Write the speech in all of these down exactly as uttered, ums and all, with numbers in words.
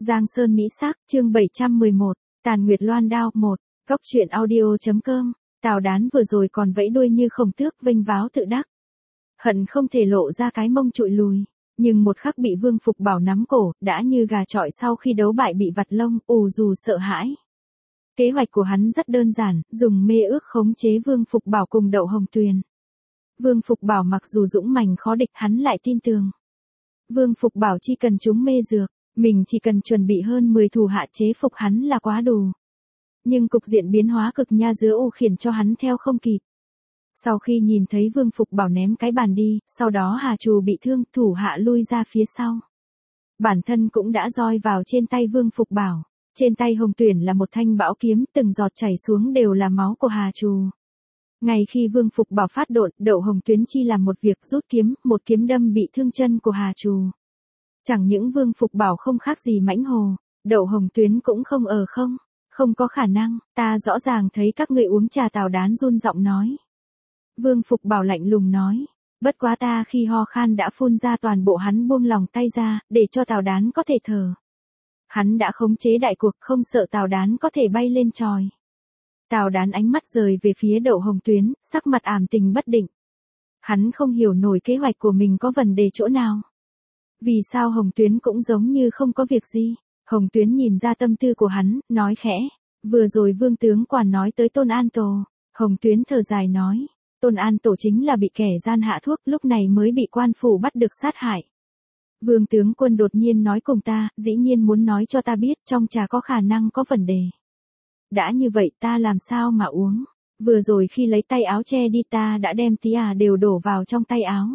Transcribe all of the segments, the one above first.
Giang Sơn Mỹ Sắc, chương bảy trăm mười một, Tàn Nguyệt Loan Đao, một, Góc truyện audio.com, Tào Đán vừa rồi còn vẫy đuôi như khổng tước vênh váo tự đắc. Hận không thể lộ ra cái mông trụi lùi, nhưng một khắc bị Vương Phục Bảo nắm cổ, đã như gà chọi sau khi đấu bại bị vặt lông, ù dù sợ hãi. Kế hoạch của hắn rất đơn giản, dùng mê ước khống chế Vương Phục Bảo cùng Đậu Hồng Tuyền. Vương Phục Bảo mặc dù dũng mãnh khó địch, hắn lại tin tưởng. Vương Phục Bảo chỉ cần chúng mê dược, mình chỉ cần chuẩn bị hơn mười thủ hạ chế phục hắn là quá đủ. Nhưng cục diện biến hóa cực nha giữa u khiến cho hắn theo không kịp. Sau khi nhìn thấy Vương Phục Bảo ném cái bàn đi, sau đó Hà Trù bị thương, thủ hạ lui ra phía sau. Bản thân cũng đã roi vào trên tay Vương Phục Bảo. Trên tay Hồng Tuyển là một thanh bão kiếm, từng giọt chảy xuống đều là máu của Hà Trù. Ngay khi Vương Phục Bảo phát độn, Đậu Hồng Tuyến chi làm một việc rút kiếm, một kiếm đâm bị thương chân của Hà Trù. Chẳng những Vương Phục Bảo không khác gì mãnh hồ, Đậu Hồng Tuyến cũng không ở không, không có khả năng, ta rõ ràng thấy các người uống trà. Tào Đán run giọng nói. Vương Phục Bảo lạnh lùng nói, bất quá ta khi ho khan đã phun ra toàn bộ. Hắn buông lòng tay ra, để cho Tào Đán có thể thở. Hắn đã khống chế đại cuộc, không sợ Tào Đán có thể bay lên trời. Tào Đán ánh mắt rời về phía Đậu Hồng Tuyến, sắc mặt ảm tình bất định. Hắn không hiểu nổi kế hoạch của mình có vấn đề chỗ nào. Vì sao Hồng Tuyến cũng giống như không có việc gì? Hồng Tuyến nhìn ra tâm tư của hắn, nói khẽ. Vừa rồi Vương tướng quản nói tới Tôn An Tổ. Hồng Tuyến thở dài nói. Tôn An Tổ chính là bị kẻ gian hạ thuốc, lúc này mới bị quan phủ bắt được sát hại. Vương tướng quân đột nhiên nói cùng ta, dĩ nhiên muốn nói cho ta biết trong trà có khả năng có vấn đề. Đã như vậy ta làm sao mà uống? Vừa rồi khi lấy tay áo che đi ta đã đem tí à đều đổ vào trong tay áo.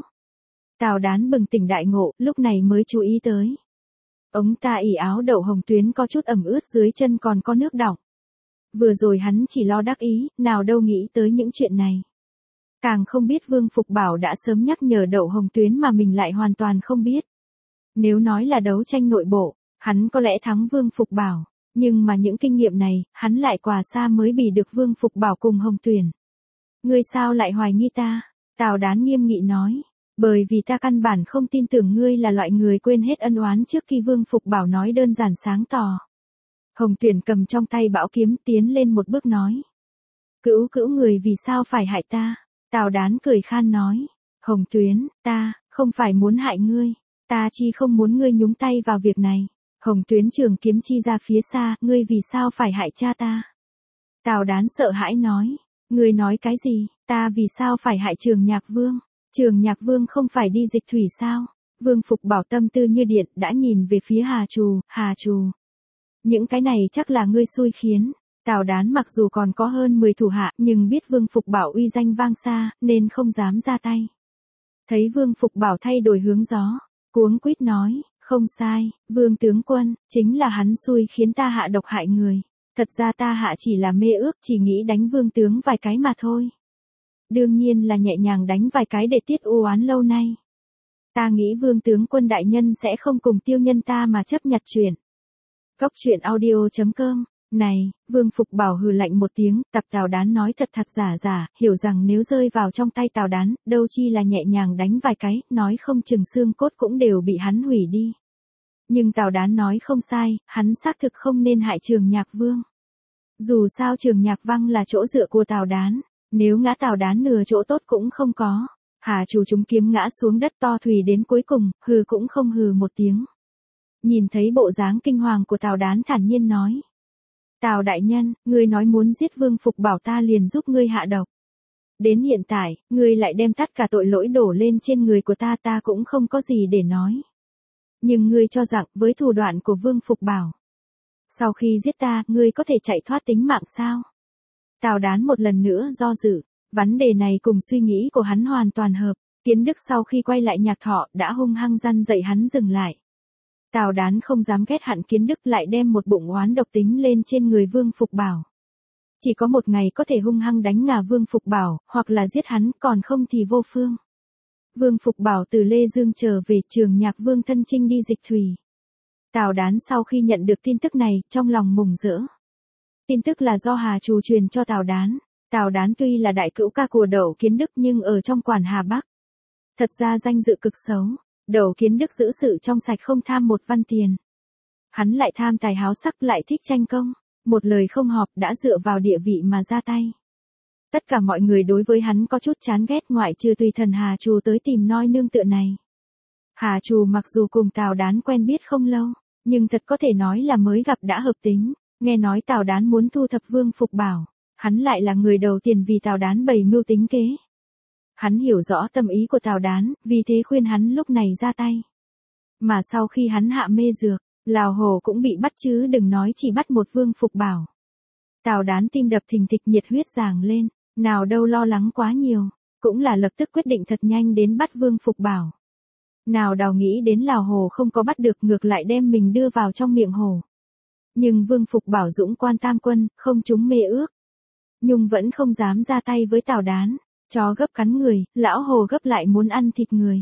Tào Đán bừng tỉnh đại ngộ, lúc này mới chú ý tới. Ống ta ỉ áo Đậu Hồng Tuyến có chút ẩm ướt, dưới chân còn có nước đọng. Vừa rồi hắn chỉ lo đắc ý, nào đâu nghĩ tới những chuyện này. Càng không biết Vương Phục Bảo đã sớm nhắc nhở Đậu Hồng Tuyến mà mình lại hoàn toàn không biết. Nếu nói là đấu tranh nội bộ, hắn có lẽ thắng Vương Phục Bảo. Nhưng mà những kinh nghiệm này, hắn lại quả xa mới bị được Vương Phục Bảo cùng Hồng Tuyển. Ngươi sao lại hoài nghi ta? Tào Đán nghiêm nghị nói. Bởi vì ta căn bản không tin tưởng ngươi là loại người quên hết ân oán trước khi Vương Phục Bảo nói đơn giản sáng tỏ. Hồng Tuyển cầm trong tay bão kiếm tiến lên một bước nói. Cữu cữu người vì sao phải hại ta? Tào Đán cười khan nói. Hồng Tuyến, ta, không phải muốn hại ngươi. Ta chỉ không muốn ngươi nhúng tay vào việc này. Hồng Tuyến trường kiếm chi ra phía xa, ngươi vì sao phải hại cha ta? Tào Đán sợ hãi nói, ngươi nói cái gì, ta vì sao phải hại Trường Nhạc Vương? Trường Nhạc Vương không phải đi dịch thủy sao? Vương Phục Bảo tâm tư như điện, đã nhìn về phía Hà Trù, Hà Trù. Những cái này chắc là ngươi xui khiến. Tào Đán mặc dù còn có hơn mười thủ hạ, nhưng biết Vương Phục Bảo uy danh vang xa, nên không dám ra tay. Thấy Vương Phục Bảo thay đổi hướng gió, cuống quýt nói. Không sai, Vương tướng quân, chính là hắn xui khiến ta hạ độc hại người. Thật ra ta hạ chỉ là mê ước, chỉ nghĩ đánh Vương tướng vài cái mà thôi. Đương nhiên là nhẹ nhàng đánh vài cái để tiết u oán lâu nay. Ta nghĩ Vương tướng quân đại nhân sẽ không cùng tiêu nhân ta mà chấp nhặt chuyện. Góc truyện audio.com. Này, Vương Phục Bảo hừ lạnh một tiếng, tập Tào Đán nói thật thật giả giả, hiểu rằng nếu rơi vào trong tay Tào Đán, đâu chi là nhẹ nhàng đánh vài cái, nói không chừng xương cốt cũng đều bị hắn hủy đi. Nhưng Tào Đán nói không sai, hắn xác thực không nên hại Trường Nhạc Vương. Dù sao Trường Nhạc Văn là chỗ dựa của Tào Đán, nếu ngã Tào Đán nửa chỗ tốt cũng không có. Hà Trù chúng kiếm ngã xuống đất to thùy đến cuối cùng, hừ cũng không hừ một tiếng. Nhìn thấy bộ dáng kinh hoàng của Tào Đán thản nhiên nói. Tào đại nhân, ngươi nói muốn giết Vương Phục Bảo ta liền giúp ngươi hạ độc. Đến hiện tại, ngươi lại đem tất cả tội lỗi đổ lên trên người của ta, ta cũng không có gì để nói. Nhưng ngươi cho rằng với thủ đoạn của Vương Phục Bảo, sau khi giết ta, ngươi có thể chạy thoát tính mạng sao? Tào Đán một lần nữa do dự, vấn đề này cùng suy nghĩ của hắn hoàn toàn hợp. Kiến Đức sau khi quay lại Nhạc Thọ đã hung hăng răn dạy hắn dừng lại. Tào Đán không dám ghét hận Kiến Đức, lại đem một bụng oán độc tính lên trên người Vương Phục Bảo. Chỉ có một ngày có thể hung hăng đánh ngả Vương Phục Bảo, hoặc là giết hắn, còn không thì vô phương. Vương Phục Bảo từ Lê Dương trở về, Trường Nhạc Vương thân chinh đi dịch thủy. Tào Đán sau khi nhận được tin tức này, trong lòng mừng rỡ. Tin tức là do Hà Trù truyền cho Tào Đán. Tào Đán tuy là đại cữu ca của Đậu Kiến Đức nhưng ở trong quản Hà Bắc. Thật ra danh dự cực xấu. Đậu Kiến Đức giữ sự trong sạch không tham một văn tiền. Hắn lại tham tài háo sắc lại thích tranh công, một lời không hợp đã dựa vào địa vị mà ra tay. Tất cả mọi người đối với hắn có chút chán ghét ngoại trừ tùy thần Hà Trù tới tìm noi nương tựa này. Hà Trù mặc dù cùng Tào Đán quen biết không lâu, nhưng thật có thể nói là mới gặp đã hợp tính, nghe nói Tào Đán muốn thu thập Vương Phục Bảo, hắn lại là người đầu tiên vì Tào Đán bày mưu tính kế. Hắn hiểu rõ tâm ý của Tào Đán, vì thế khuyên hắn lúc này ra tay. Mà sau khi hắn hạ mê dược, Lào Hồ cũng bị bắt chứ đừng nói chỉ bắt một Vương Phục Bảo. Tào Đán tim đập thình thịch nhiệt huyết giằng lên, nào đâu lo lắng quá nhiều, cũng là lập tức quyết định thật nhanh đến bắt Vương Phục Bảo. Nào đào nghĩ đến Lào Hồ không có bắt được ngược lại đem mình đưa vào trong miệng hồ. Nhưng Vương Phục Bảo dũng quan tam quân, không trúng mê ước. Nhung vẫn không dám ra tay với Tào Đán, chó gấp cắn người, lão Hồ gấp lại muốn ăn thịt người.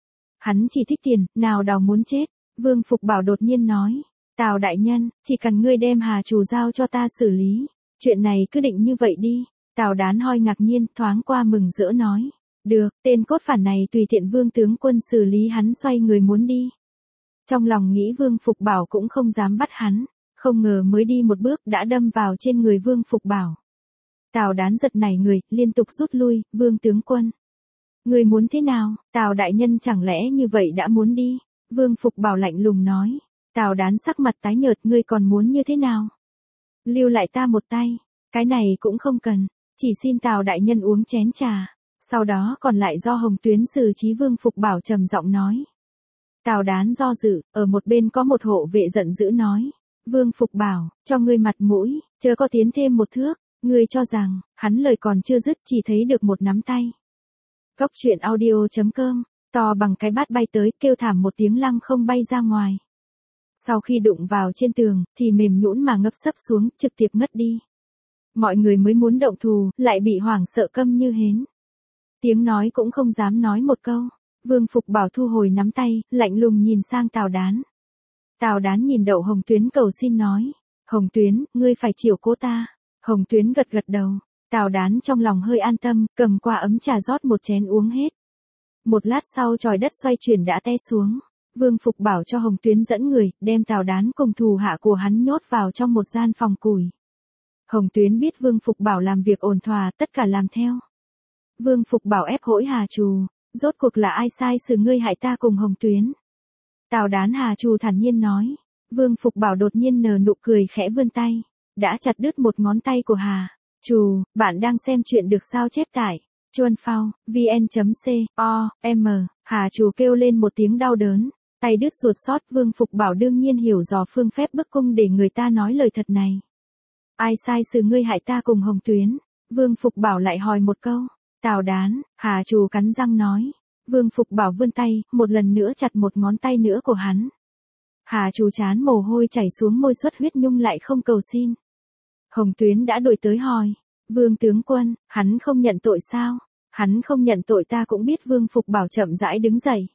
Hắn chỉ thích tiền, nào đào muốn chết, Vương Phục Bảo đột nhiên nói, Tào đại nhân, chỉ cần ngươi đem Hà Trù giao cho ta xử lý, chuyện này cứ định như vậy đi. Tào Đán hoi ngạc nhiên, thoáng qua mừng rỡ nói, được, tên cốt phản này tùy tiện Vương tướng quân xử lý. Hắn xoay người muốn đi. Trong lòng nghĩ Vương Phục Bảo cũng không dám bắt hắn, không ngờ mới đi một bước đã đâm vào trên người Vương Phục Bảo. Tào Đán giật nảy người, liên tục rút lui, Vương tướng quân. Người muốn thế nào, Tào đại nhân chẳng lẽ như vậy đã muốn đi? Vương Phục Bảo lạnh lùng nói. Tào Đán sắc mặt tái nhợt, ngươi còn muốn như thế nào? Lưu lại ta một tay, cái này cũng không cần, chỉ xin Tào đại nhân uống chén trà, sau đó còn lại do Hồng Tuyến xử trí. Vương Phục Bảo trầm giọng nói. Tào Đán do dự, ở một bên có một hộ vệ giận dữ nói. Vương Phục Bảo, cho ngươi mặt mũi, chớ có tiến thêm một thước, ngươi cho rằng, hắn lời còn chưa dứt chỉ thấy được một nắm tay. Góc truyện audio chấm com, to bằng cái bát bay tới, kêu thảm một tiếng lăng không bay ra ngoài. Sau khi đụng vào trên tường, thì mềm nhũn mà ngấp sấp xuống, trực tiếp ngất đi. Mọi người mới muốn động thù, lại bị hoảng sợ câm như hến. Tiếng nói cũng không dám nói một câu. Vương Phục Bảo thu hồi nắm tay, lạnh lùng nhìn sang Tào Đán. Tào Đán nhìn Đậu Hồng Tuyến cầu xin nói. Hồng Tuyến, ngươi phải chiều cố ta. Hồng Tuyến gật gật đầu. Tào Đán trong lòng hơi an tâm, cầm qua ấm trà rót một chén uống hết. Một lát sau chòi đất xoay chuyển đã té xuống. Vương Phục Bảo cho Hồng Tuyến dẫn người, đem Tào Đán cùng thù hạ của hắn nhốt vào trong một gian phòng củi. Hồng Tuyến biết Vương Phục Bảo làm việc ổn thỏa, tất cả làm theo. Vương Phục Bảo ép hỗi Hà Trù, rốt cuộc là ai sai xử ngươi hại ta cùng Hồng Tuyến? Tào Đán Hà Trù thản nhiên nói. Vương Phục Bảo đột nhiên nở nụ cười khẽ vươn tay, đã chặt đứt một ngón tay của Hà Trù. Bạn đang xem chuyện được sao chép tại chuan phao vn chấm com. Hà Trù kêu lên một tiếng đau đớn, tay đứt ruột sót. Vương Phục Bảo đương nhiên hiểu dò phương phép bức cung để người ta nói lời thật này. Ai sai xử ngươi hại ta cùng Hồng Tuyến? Vương Phục Bảo lại hỏi một câu. Tào Đán, Hà Trù cắn răng nói. Vương Phục Bảo vươn tay, một lần nữa chặt một ngón tay nữa của hắn. Hà Trù chán mồ hôi chảy xuống môi, xuất huyết nhung lại không cầu xin. Hồng Tuyến đã đuổi tới hỏi. Vương tướng quân, hắn không nhận tội sao? Hắn không nhận tội ta cũng biết. Vương Phục Bảo chậm rãi đứng dậy.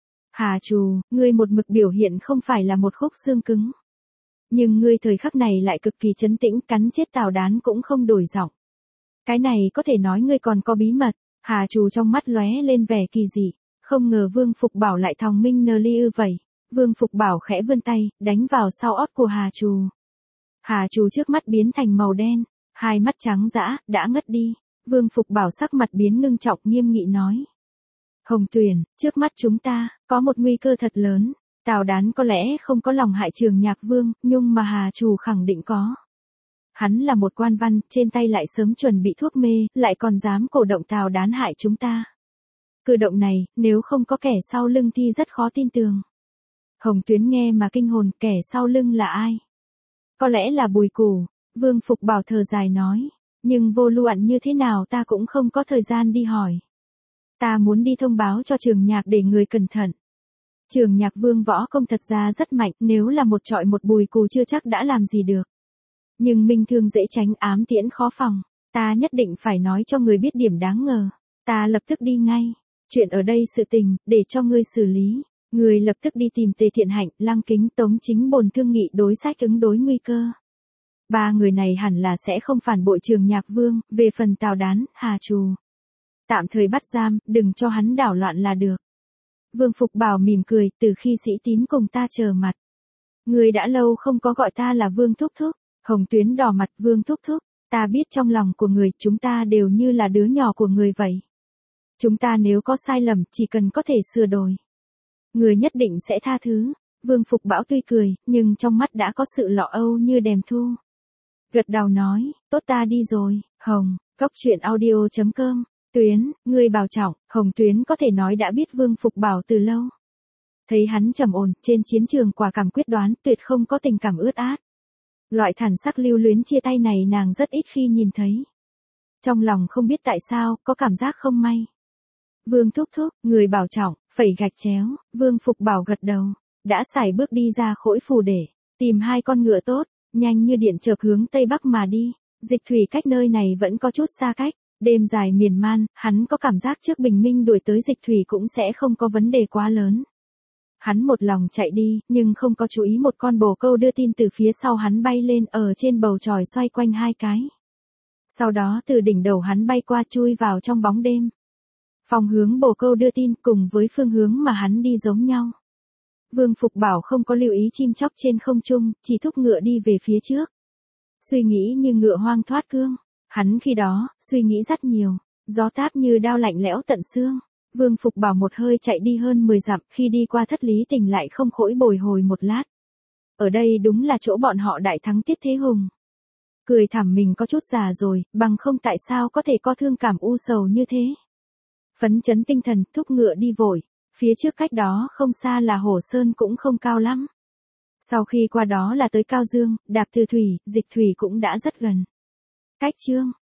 Hà Trù, ngươi một mực biểu hiện không phải là một khúc xương cứng. Nhưng ngươi thời khắc này lại cực kỳ trấn tĩnh, cắn chết Tào Đán cũng không đổi giọng. Cái này có thể nói ngươi còn có bí mật. Hà Trù trong mắt lóe lên vẻ kỳ dị, không ngờ Vương Phục Bảo lại thòng minh nờ ly ư vậy. Vương Phục Bảo khẽ vươn tay, đánh vào sau ót của Hà Trù. Hà Trù trước mắt biến thành màu đen, hai mắt trắng dã, đã ngất đi. Vương Phục Bảo sắc mặt biến ngưng trọng, nghiêm nghị nói. Hồng Tuyền, trước mắt chúng ta, có một nguy cơ thật lớn. Tào Đán có lẽ không có lòng hại Trường Nhạc Vương, nhưng mà Hà Trù khẳng định có. Hắn là một quan văn, trên tay lại sớm chuẩn bị thuốc mê, lại còn dám cổ động Tào Đán hại chúng ta. Cử động này, nếu không có kẻ sau lưng thì rất khó tin tưởng. Hồng Tuyến nghe mà kinh hồn, kẻ sau lưng là ai? Có lẽ là Bùi Củ. Vương Phục Bảo thở dài nói. Nhưng vô luận như thế nào ta cũng không có thời gian đi hỏi. Ta muốn đi thông báo cho Trường Nhạc để người cẩn thận. Trường Nhạc Vương võ công thật ra rất mạnh, nếu là một trọi một Bùi Cù chưa chắc đã làm gì được. Nhưng minh thương dễ tránh, ám tiễn khó phòng. Ta nhất định phải nói cho người biết điểm đáng ngờ. Ta lập tức đi ngay. Chuyện ở đây sự tình, để cho ngươi xử lý. Người lập tức đi tìm Tề Thiện Hạnh, Lăng Kính, Tống Chính Bồn thương nghị đối sách ứng đối nguy cơ. Ba người này hẳn là sẽ không phản bội Trường Nhạc Vương. Về phần Tào Đán, Hà Trù, tạm thời bắt giam, đừng cho hắn đảo loạn là được. Vương Phục Bảo mỉm cười, từ khi Sĩ Tín cùng ta chờ mặt. Người đã lâu không có gọi ta là Vương Thúc Thúc. Hồng Tuyến đỏ mặt, Vương Thúc Thúc, ta biết trong lòng của người, chúng ta đều như là đứa nhỏ của người vậy. Chúng ta nếu có sai lầm, chỉ cần có thể sửa đổi, người nhất định sẽ tha thứ. Vương Phục Bảo tuy cười, nhưng trong mắt đã có sự lọ âu như đèm thu. Gật đầu nói, tốt ta đi rồi. Hồng, cốc truyện audio chấm com, Tuyến, người bảo trọng. Hồng Tuyến có thể nói đã biết Vương Phục Bảo từ lâu. Thấy hắn trầm ổn, trên chiến trường quả cảm quyết đoán, tuyệt không có tình cảm ướt át. Loại thản sắc lưu luyến chia tay này nàng rất ít khi nhìn thấy. Trong lòng không biết tại sao, có cảm giác không may. Vương Thúc Thúc, người bảo trọng, phẩy gạch chéo. Vương Phục Bảo gật đầu, đã sải bước đi ra khỗi phù để tìm hai con ngựa tốt, nhanh như điện chợp hướng tây bắc mà đi. Dịch thủy cách nơi này vẫn có chút xa cách, đêm dài miền man, hắn có cảm giác trước bình minh đuổi tới dịch thủy cũng sẽ không có vấn đề quá lớn. Hắn một lòng chạy đi, nhưng không có chú ý một con bồ câu đưa tin từ phía sau hắn bay lên, ở trên bầu trời xoay quanh hai cái. Sau đó từ đỉnh đầu hắn bay qua, chui vào trong bóng đêm. Phong hướng bồ câu đưa tin cùng với phương hướng mà hắn đi giống nhau. Vương Phục Bảo không có lưu ý chim chóc trên không trung, chỉ thúc ngựa đi về phía trước. Suy nghĩ như ngựa hoang thoát cương. Hắn khi đó, suy nghĩ rất nhiều, gió táp như đao lạnh lẽo tận xương. Vương Phục Bảo một hơi chạy đi hơn mười dặm, khi đi qua Thất Lý Tỉnh lại không khỏi bồi hồi một lát. Ở đây đúng là chỗ bọn họ đại thắng Tiết Thế Hùng. Cười thảm mình có chút già rồi, bằng không tại sao có thể có thương cảm u sầu như thế. Phấn chấn tinh thần, thúc ngựa đi vội. Phía trước cách đó không xa là Hồ Sơn cũng không cao lắm. Sau khi qua đó là tới Cao Dương, đạp từ thủy, dịch thủy cũng đã rất gần. Cách chương